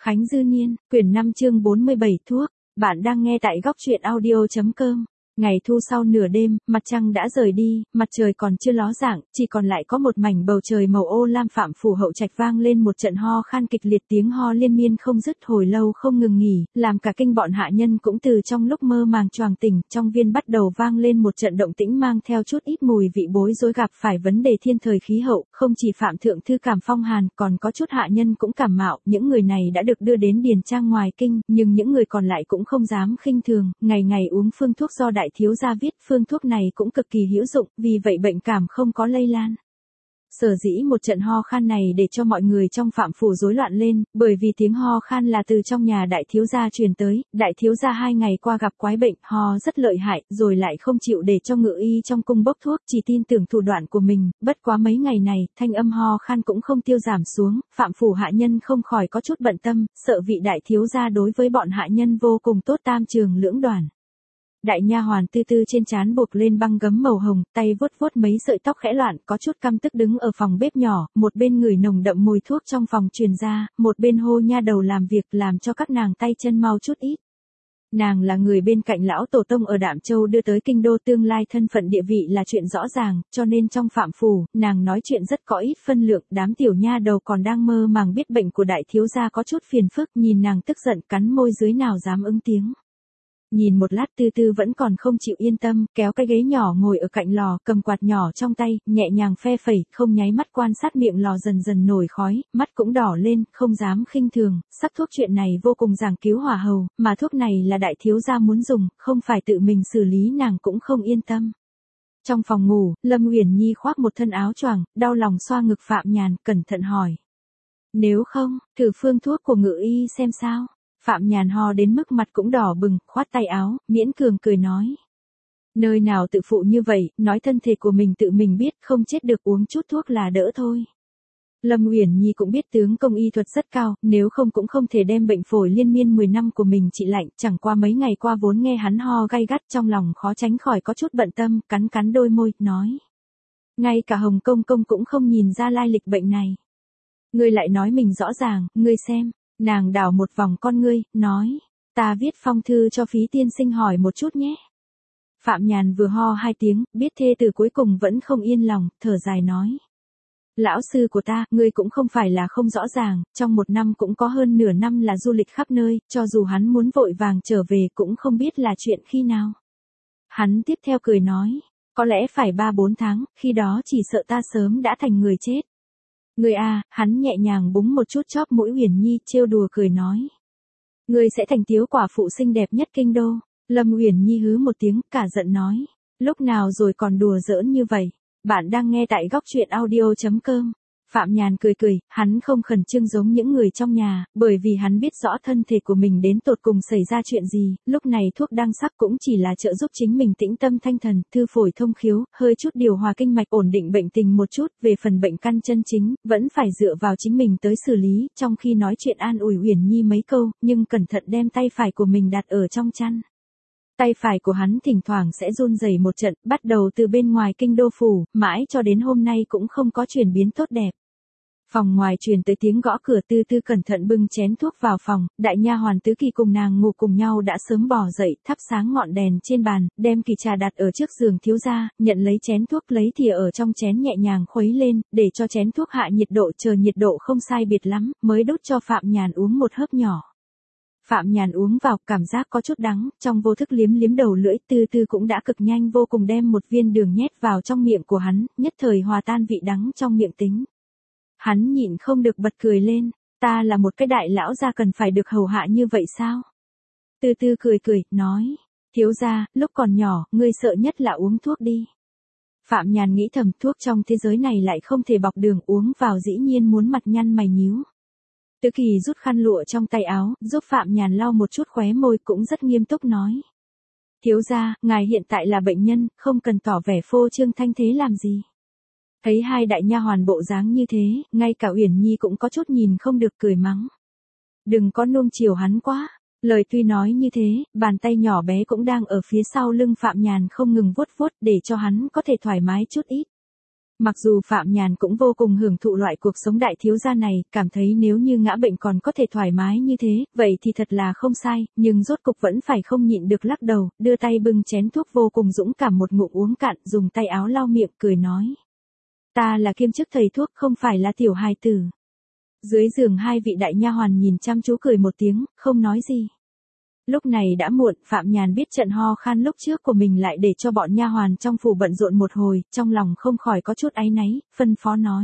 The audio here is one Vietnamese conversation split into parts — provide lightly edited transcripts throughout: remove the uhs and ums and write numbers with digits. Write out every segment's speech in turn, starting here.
Khánh Dư Niên, quyển 5 chương 47 thuốc. Bạn đang nghe tại góc truyện audio.com. Ngày thu sau nửa đêm, mặt trăng đã rời đi, mặt trời còn chưa ló dạng, chỉ còn lại có một mảnh bầu trời màu ô lam. Phạm phủ hậu trạch vang lên một trận ho khan kịch liệt, tiếng ho liên miên không dứt hồi lâu không ngừng nghỉ, làm cả kinh bọn hạ nhân cũng từ trong lúc mơ màng choàng tỉnh. Trong viên bắt đầu vang lên một trận động tĩnh mang theo chút ít mùi vị bối rối. Gặp phải vấn đề thiên thời khí hậu, không chỉ Phạm thượng thư cảm phong hàn, còn có chút hạ nhân cũng cảm mạo. Những người này đã được đưa đến điền trang ngoài kinh, nhưng những người còn lại cũng không dám khinh thường, ngày ngày uống phương thuốc do đại thiếu gia viết. Phương thuốc này cũng cực kỳ hữu dụng, vì vậy bệnh cảm không có lây lan. Sở dĩ một trận ho khan này để cho mọi người trong Phạm phủ rối loạn lên, bởi vì tiếng ho khan là từ trong nhà đại thiếu gia truyền tới. Đại thiếu gia 2 ngày qua gặp quái bệnh, ho rất lợi hại, rồi lại không chịu để cho ngự y trong cung bốc thuốc, chỉ tin tưởng thủ đoạn của mình. Bất quá mấy ngày này, thanh âm ho khan cũng không tiêu giảm xuống. Phạm phủ hạ nhân không khỏi có chút bận tâm, sợ vị đại thiếu gia đối với bọn hạ nhân vô cùng tốt, tam trường lưỡng đoàn. Đại nha hoàn Tư Tư trên trán buộc lên băng gấm màu hồng, tay vuốt vuốt mấy sợi tóc khẽ loạn, có chút căm tức đứng ở phòng bếp nhỏ, một bên ngửi nồng đậm mùi thuốc trong phòng truyền ra, một bên hô nha đầu làm việc, làm cho các nàng tay chân mau chút ít. Nàng là người bên cạnh lão tổ tông ở Đạm Châu đưa tới kinh đô, tương lai thân phận địa vị là chuyện rõ ràng, cho nên trong Phạm phủ, nàng nói chuyện rất có ít phân lượng. Đám tiểu nha đầu còn đang mơ màng biết bệnh của đại thiếu gia có chút phiền phức, nhìn nàng tức giận cắn môi dưới, nào dám ứng tiếng. Nhìn một lát Tư Tư vẫn còn không chịu yên tâm, kéo cái ghế nhỏ ngồi ở cạnh lò, cầm quạt nhỏ trong tay, nhẹ nhàng phe phẩy, không nháy mắt quan sát miệng lò dần dần nổi khói, mắt cũng đỏ lên, không dám khinh thường. Sắc thuốc chuyện này vô cùng giảng cứu hỏa hầu, mà thuốc này là đại thiếu gia muốn dùng, không phải tự mình xử lý, nàng cũng không yên tâm. Trong phòng ngủ, Lâm Uyển Nhi khoác một thân áo choàng, đau lòng xoa ngực Phạm Nhàn, cẩn thận hỏi: "Nếu không, thử phương thuốc của ngự y xem sao?" Phạm Nhàn ho đến mức mặt cũng đỏ bừng, khoát tay áo, miễn cường cười nói: "Nơi nào tự phụ như vậy, nói thân thể của mình tự mình biết, không chết được uống chút thuốc là đỡ thôi." Lâm Uyển Nhi cũng biết tướng công y thuật rất cao, nếu không cũng không thể đem bệnh phổi liên miên 10 năm của mình trị lạnh. Chẳng qua mấy ngày qua vốn nghe hắn ho gay gắt, trong lòng khó tránh khỏi có chút bận tâm, cắn cắn đôi môi, nói: "Ngay cả Hồng công công cũng không nhìn ra lai lịch bệnh này. Ngươi lại nói mình rõ ràng, ngươi xem." Nàng đảo một vòng con ngươi, nói: "Ta viết phong thư cho Phí tiên sinh hỏi một chút nhé." Phạm Nhàn vừa ho 2 tiếng, biết thê từ cuối cùng vẫn không yên lòng, thở dài nói: "Lão sư của ta, ngươi cũng không phải là không rõ ràng, trong 1 năm cũng có hơn nửa năm là du lịch khắp nơi, cho dù hắn muốn vội vàng trở về cũng không biết là chuyện khi nào." Hắn tiếp theo cười nói: "Có lẽ phải 3-4 tháng, khi đó chỉ sợ ta sớm đã thành người chết." "Ngươi à," hắn nhẹ nhàng búng một chút chóp mũi Uyển Nhi, trêu đùa cười nói: "Ngươi sẽ thành thiếu quả phụ xinh đẹp nhất kinh đô." Lâm Uyển Nhi hứ một tiếng, cả giận nói: "Lúc nào rồi còn đùa giỡn như vậy?" Bạn đang nghe tại góc truyện audio.com. Phạm Nhàn cười cười, hắn không khẩn trương giống những người trong nhà, bởi vì hắn biết rõ thân thể của mình đến tột cùng xảy ra chuyện gì. Lúc này thuốc đang sắc cũng chỉ là trợ giúp chính mình tĩnh tâm thanh thần, thư phổi thông khiếu, hơi chút điều hòa kinh mạch, ổn định bệnh tình một chút. Về phần bệnh căn chân chính, vẫn phải dựa vào chính mình tới xử lý. Trong khi nói chuyện an ủi Uyển Nhi mấy câu, nhưng cẩn thận đem tay phải của mình đặt ở trong chăn. Tay phải của hắn thỉnh thoảng sẽ run rẩy một trận, bắt đầu từ bên ngoài kinh đô phủ, mãi cho đến hôm nay cũng không có chuyển biến tốt đẹp. Phòng ngoài truyền tới tiếng gõ cửa, Tư Tư cẩn thận bưng chén thuốc vào phòng, đại nha hoàn Tứ Kỳ cùng nàng ngủ cùng nhau đã sớm bò dậy, thắp sáng ngọn đèn trên bàn, đem kỳ trà đặt ở trước giường thiếu gia, nhận lấy chén thuốc, lấy thìa ở trong chén nhẹ nhàng khuấy lên, để cho chén thuốc hạ nhiệt độ, chờ nhiệt độ không sai biệt lắm, mới đút cho Phạm Nhàn uống một hớp nhỏ. Phạm Nhàn uống vào, cảm giác có chút đắng, trong vô thức liếm liếm đầu lưỡi. Tư Tư cũng đã cực nhanh vô cùng đem một viên đường nhét vào trong miệng của hắn, nhất thời hòa tan vị đắng trong miệng tính. Hắn nhịn không được bật cười lên: "Ta là một cái đại lão gia cần phải được hầu hạ như vậy sao?" Tư Tư cười cười, nói: "Thiếu gia, lúc còn nhỏ, ngươi sợ nhất là uống thuốc đi." Phạm Nhàn nghĩ thầm, thuốc trong thế giới này lại không thể bọc đường, uống vào dĩ nhiên muốn mặt nhăn mày nhíu. Tứ Kỳ rút khăn lụa trong tay áo, giúp Phạm Nhàn lau một chút khóe môi, cũng rất nghiêm túc nói: "Thiếu gia, ngài hiện tại là bệnh nhân, không cần tỏ vẻ phô trương thanh thế làm gì." Thấy hai đại nha hoàn bộ dáng như thế, ngay cả Uyển Nhi cũng có chút nhìn không được, cười mắng: "Đừng có nuông chiều hắn quá." Lời tuy nói như thế, bàn tay nhỏ bé cũng đang ở phía sau lưng Phạm Nhàn không ngừng vuốt vuốt, để cho hắn có thể thoải mái chút ít. Mặc dù Phạm Nhàn cũng vô cùng hưởng thụ loại cuộc sống đại thiếu gia này, cảm thấy nếu như ngã bệnh còn có thể thoải mái như thế, vậy thì thật là không sai, nhưng rốt cục vẫn phải không nhịn được lắc đầu, đưa tay bưng chén thuốc vô cùng dũng cảm một ngụm uống cạn, dùng tay áo lau miệng cười nói. Ta là kiêm chức thầy thuốc, không phải là tiểu hài tử. Dưới giường hai vị đại nha hoàn nhìn chăm chú cười một tiếng, không nói gì. Lúc này đã muộn, Phạm Nhàn biết trận ho khan lúc trước của mình lại để cho bọn nha hoàn trong phủ bận rộn một hồi, trong lòng không khỏi có chút áy náy, phân phó nói.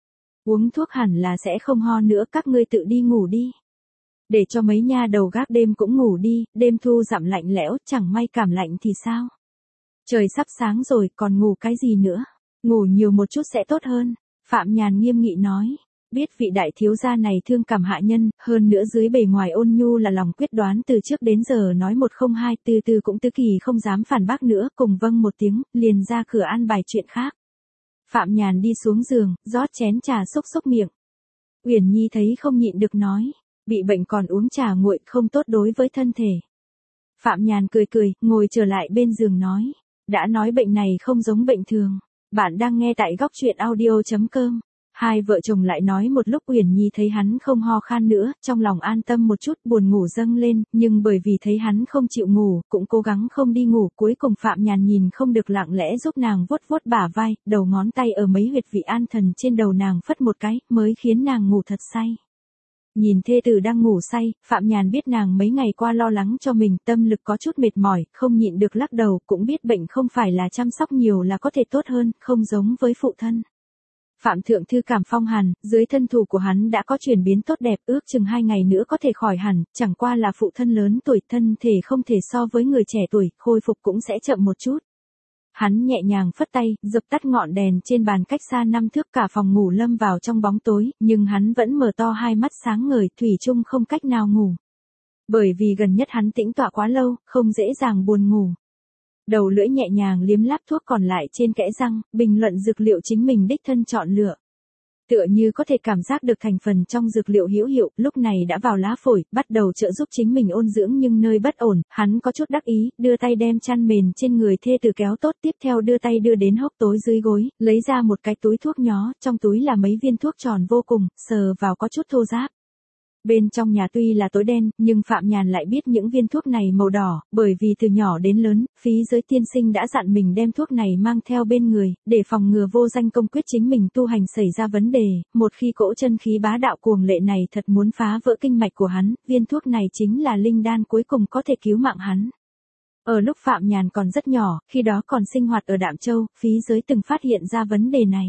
Uống thuốc hẳn là sẽ không ho nữa, các ngươi tự đi ngủ đi. Để cho mấy nha đầu gác đêm cũng ngủ đi, đêm thu dặm lạnh lẽo, chẳng may cảm lạnh thì sao? Trời sắp sáng rồi, còn ngủ cái gì nữa? Ngủ nhiều một chút sẽ tốt hơn, Phạm Nhàn nghiêm nghị nói. Biết vị đại thiếu gia này thương cảm hạ nhân, hơn nữa dưới bề ngoài ôn nhu là lòng quyết đoán từ trước đến giờ nói một không hai, từ từ cũng tứ kỳ không dám phản bác nữa, cùng vâng một tiếng, liền ra cửa an bài chuyện khác. Phạm Nhàn đi xuống giường, rót chén trà xúc xúc miệng. Uyển Nhi thấy không nhịn được nói, bị bệnh còn uống trà nguội không tốt đối với thân thể. Phạm Nhàn cười cười, ngồi trở lại bên giường nói, đã nói bệnh này không giống bệnh thường. Bạn đang nghe tại góc truyện audio.com. Hai vợ chồng lại nói một lúc, Uyển Nhi thấy hắn không ho khan nữa, trong lòng an tâm một chút, buồn ngủ dâng lên, nhưng bởi vì thấy hắn không chịu ngủ, cũng cố gắng không đi ngủ, cuối cùng Phạm Nhàn nhìn không được lặng lẽ giúp nàng vuốt vuốt bả vai, đầu ngón tay ở mấy huyệt vị an thần trên đầu nàng phất một cái, mới khiến nàng ngủ thật say. Nhìn thê tử đang ngủ say, Phạm Nhàn biết nàng mấy ngày qua lo lắng cho mình, tâm lực có chút mệt mỏi, không nhịn được lắc đầu, cũng biết bệnh không phải là chăm sóc nhiều là có thể tốt hơn, không giống với phụ thân. Phạm Thượng Thư cảm phong hàn, dưới thân thủ của hắn đã có chuyển biến tốt đẹp, ước chừng 2 ngày nữa có thể khỏi hẳn, chẳng qua là phụ thân lớn tuổi, thân thể không thể so với người trẻ tuổi, khôi phục cũng sẽ chậm một chút. Hắn nhẹ nhàng phất tay, dập tắt ngọn đèn trên bàn cách xa 5 thước, cả phòng ngủ lâm vào trong bóng tối, nhưng hắn vẫn mở to hai mắt sáng ngời, thủy chung không cách nào ngủ. Bởi vì gần nhất hắn tĩnh tọa quá lâu, không dễ dàng buồn ngủ. Đầu lưỡi nhẹ nhàng liếm láp thuốc còn lại trên kẽ răng, bình luận dược liệu chính mình đích thân chọn lựa. Tựa như có thể cảm giác được thành phần trong dược liệu hữu hiệu, lúc này đã vào lá phổi, bắt đầu trợ giúp chính mình ôn dưỡng, nhưng nơi bất ổn, hắn có chút đắc ý, đưa tay đem chăn mền trên người thê tử kéo tốt, tiếp theo đưa tay đưa đến hốc tối dưới gối, lấy ra một cái túi thuốc nhỏ, trong túi là mấy viên thuốc tròn vô cùng, sờ vào có chút thô ráp. Bên trong nhà tuy là tối đen, nhưng Phạm Nhàn lại biết những viên thuốc này màu đỏ, bởi vì từ nhỏ đến lớn, Phí Giới tiên sinh đã dặn mình đem thuốc này mang theo bên người, để phòng ngừa vô danh công quyết chính mình tu hành xảy ra vấn đề, một khi cỗ chân khí bá đạo cuồng lệ này thật muốn phá vỡ kinh mạch của hắn, viên thuốc này chính là linh đan cuối cùng có thể cứu mạng hắn. Ở lúc Phạm Nhàn còn rất nhỏ, khi đó còn sinh hoạt ở Đạm Châu, Phí Giới từng phát hiện ra vấn đề này.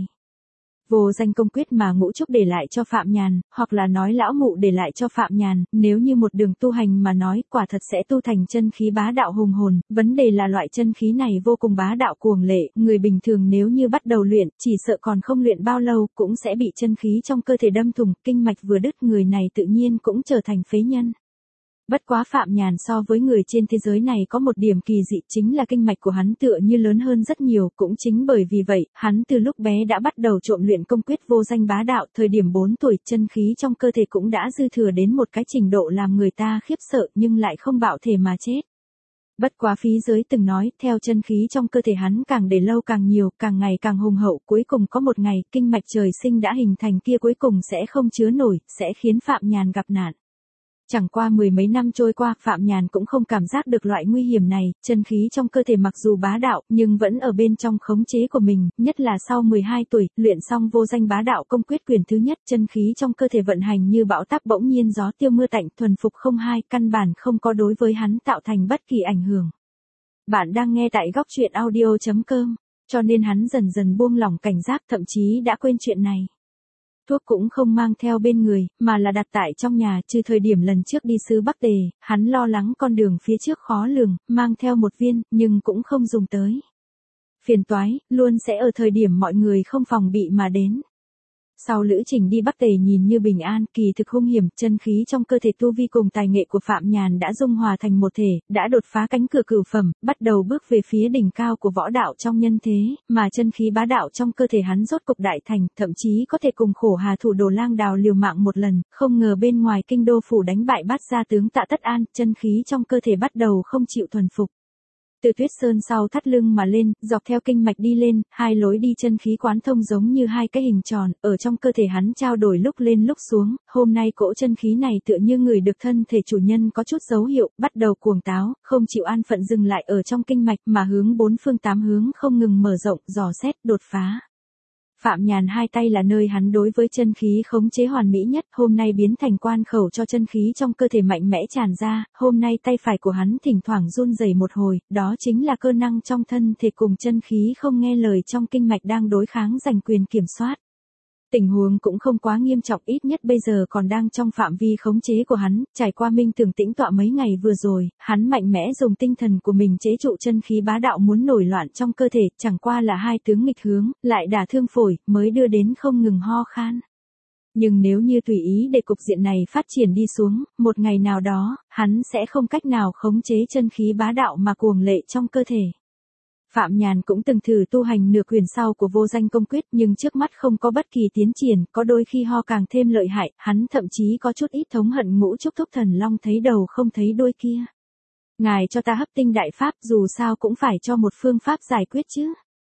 Vô danh công quyết mà Ngũ Trúc để lại cho Phạm Nhàn, hoặc là nói lão mụ để lại cho Phạm Nhàn, nếu như một đường tu hành mà nói, quả thật sẽ tu thành chân khí bá đạo hùng hồn, vấn đề là loại chân khí này vô cùng bá đạo cuồng lệ, người bình thường nếu như bắt đầu luyện, chỉ sợ còn không luyện bao lâu, cũng sẽ bị chân khí trong cơ thể đâm thủng, kinh mạch vừa đứt, người này tự nhiên cũng trở thành phế nhân. Bất quá Phạm Nhàn so với người trên thế giới này có một điểm kỳ dị, chính là kinh mạch của hắn tựa như lớn hơn rất nhiều, cũng chính bởi vì vậy, hắn từ lúc bé đã bắt đầu trộm luyện công quyết vô danh bá đạo, thời điểm 4 tuổi, chân khí trong cơ thể cũng đã dư thừa đến một cái trình độ làm người ta khiếp sợ, nhưng lại không bạo thể mà chết. Bất quá Phí Giới từng nói, theo chân khí trong cơ thể hắn càng để lâu càng nhiều, càng ngày càng hùng hậu, cuối cùng có một ngày, kinh mạch trời sinh đã hình thành kia cuối cùng sẽ không chứa nổi, sẽ khiến Phạm Nhàn gặp nạn. Chẳng qua mười mấy năm trôi qua, Phạm Nhàn cũng không cảm giác được loại nguy hiểm này, chân khí trong cơ thể mặc dù bá đạo, nhưng vẫn ở bên trong khống chế của mình, nhất là sau 12 tuổi, luyện xong vô danh bá đạo công quyết quyền thứ nhất, chân khí trong cơ thể vận hành như bão táp, bỗng nhiên gió tiêu mưa tạnh, thuần phục không hai, căn bản không có đối với hắn tạo thành bất kỳ ảnh hưởng. Bạn đang nghe tại góc truyện audio.com, cho nên hắn dần dần buông lỏng cảnh giác, thậm chí đã quên chuyện này. Thuốc cũng không mang theo bên người, mà là đặt tại trong nhà, trừ thời điểm lần trước đi xứ Bắc Tề, hắn lo lắng con đường phía trước khó lường, mang theo một viên, nhưng cũng không dùng tới. Phiền toái, luôn sẽ ở thời điểm mọi người không phòng bị mà đến. Sau lữ trình đi Bắc Tề nhìn như bình an, kỳ thực hung hiểm, chân khí trong cơ thể tu vi cùng tài nghệ của Phạm Nhàn đã dung hòa thành một thể, đã đột phá cánh cửa cửu phẩm, bắt đầu bước về phía đỉnh cao của võ đạo trong nhân thế, mà chân khí bá đạo trong cơ thể hắn rốt cục đại thành, thậm chí có thể cùng Khổ Hà thủ Đồ Lang Đào liều mạng một lần, không ngờ bên ngoài kinh đô phủ đánh bại Bát gia tướng Tạ Tất An, chân khí trong cơ thể bắt đầu không chịu thuần phục. Từ Tuyết Sơn sau thắt lưng mà lên, dọc theo kinh mạch đi lên, hai lối đi chân khí quán thông giống như hai cái hình tròn, ở trong cơ thể hắn trao đổi lúc lên lúc xuống, hôm nay cỗ chân khí này tựa như người được thân thể chủ nhân có chút dấu hiệu, bắt đầu cuồng táo, không chịu an phận dừng lại ở trong kinh mạch mà hướng bốn phương tám hướng không ngừng mở rộng, dò xét, đột phá. Phạm Nhàn hai tay là nơi hắn đối với chân khí khống chế hoàn mỹ nhất, hôm nay biến thành quan khẩu cho chân khí trong cơ thể mạnh mẽ tràn ra, hôm nay tay phải của hắn thỉnh thoảng run rẩy một hồi, đó chính là cơ năng trong thân thể cùng chân khí không nghe lời trong kinh mạch đang đối kháng giành quyền kiểm soát. Tình huống cũng không quá nghiêm trọng, ít nhất bây giờ còn đang trong phạm vi khống chế của hắn, trải qua minh tưởng tĩnh tọa mấy ngày vừa rồi, hắn mạnh mẽ dùng tinh thần của mình chế trụ chân khí bá đạo muốn nổi loạn trong cơ thể, chẳng qua là hai tướng nghịch hướng, lại đả thương phổi, mới đưa đến không ngừng ho khan. Nhưng nếu như tùy ý để cục diện này phát triển đi xuống, một ngày nào đó, hắn sẽ không cách nào khống chế chân khí bá đạo mà cuồng lệ trong cơ thể. Phạm Nhàn cũng từng thử tu hành nửa quyền sau của vô danh công quyết nhưng trước mắt không có bất kỳ tiến triển, có đôi khi ho càng thêm lợi hại, hắn thậm chí có chút ít thống hận Ngũ Trúc Thúc Thần Long thấy đầu không thấy đuôi kia. Ngài cho ta hấp tinh đại pháp dù sao cũng phải cho một phương pháp giải quyết chứ.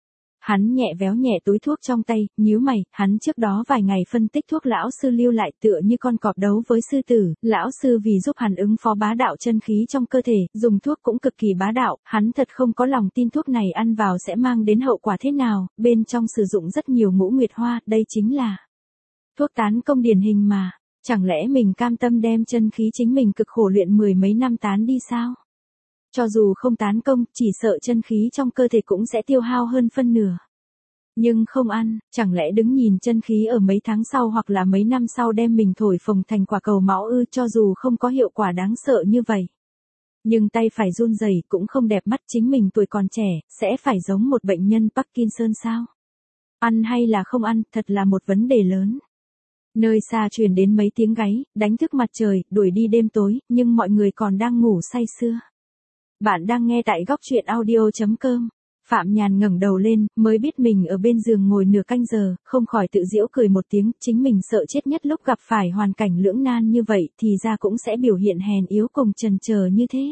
Hắn nhẹ véo nhẹ túi thuốc trong tay, nhíu mày, hắn trước đó vài ngày phân tích thuốc lão sư lưu lại tựa như con cọp đấu với sư tử, lão sư vì giúp hắn ứng phó bá đạo chân khí trong cơ thể, dùng thuốc cũng cực kỳ bá đạo, hắn thật không có lòng tin thuốc này ăn vào sẽ mang đến hậu quả thế nào, bên trong sử dụng rất nhiều ngũ nguyệt hoa, đây chính là thuốc tán công điển hình mà, chẳng lẽ mình cam tâm đem chân khí chính mình cực khổ luyện mười mấy năm tán đi sao? Cho dù không tán công, chỉ sợ chân khí trong cơ thể cũng sẽ tiêu hao hơn phân nửa. Nhưng không ăn, chẳng lẽ đứng nhìn chân khí ở mấy tháng sau hoặc là mấy năm sau đem mình thổi phồng thành quả cầu máu ư, cho dù không có hiệu quả đáng sợ như vậy. Nhưng tay phải run rẩy cũng không đẹp mắt, chính mình tuổi còn trẻ, sẽ phải giống một bệnh nhân Parkinson sao? Ăn hay là không ăn, thật là một vấn đề lớn. Nơi xa truyền đến mấy tiếng gáy, đánh thức mặt trời, đuổi đi đêm tối, nhưng mọi người còn đang ngủ say sưa. Bạn đang nghe tại góc truyện audio.com. Phạm Nhàn ngẩng đầu lên, mới biết mình ở bên giường ngồi nửa canh giờ, không khỏi tự giễu cười một tiếng, chính mình sợ chết nhất lúc gặp phải hoàn cảnh lưỡng nan như vậy thì ra cũng sẽ biểu hiện hèn yếu cùng chần chờ như thế.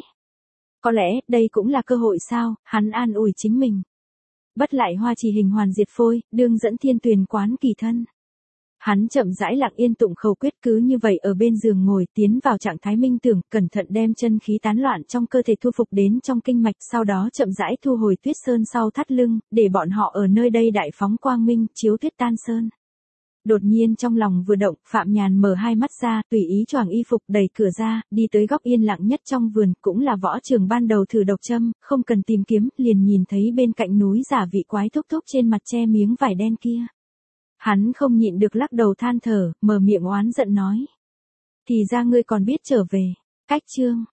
Có lẽ, đây cũng là cơ hội sao, hắn an ủi chính mình. Bất lại hoa trì hình hoàn diệt phôi, đương dẫn thiên tuyền quán kỳ thân. Hắn chậm rãi lặng yên tụng khẩu quyết, cứ như vậy ở bên giường ngồi tiến vào trạng thái minh tưởng, cẩn thận đem chân khí tán loạn trong cơ thể thu phục đến trong kinh mạch, sau đó chậm rãi thu hồi Tuyết Sơn sau thắt lưng, để bọn họ ở nơi đây đại phóng quang minh, chiếu tuyết tan sơn. Đột nhiên trong lòng vừa động, Phạm Nhàn mở hai mắt ra, tùy ý choàng y phục đẩy cửa ra, đi tới góc yên lặng nhất trong vườn, cũng là võ trường ban đầu thử độc châm, không cần tìm kiếm, liền nhìn thấy bên cạnh núi giả vị quái thúc thúc trên mặt che miếng vải đen kia. Hắn không nhịn được lắc đầu than thở, mở miệng oán giận nói. Thì ra ngươi còn biết trở về. Cách chương.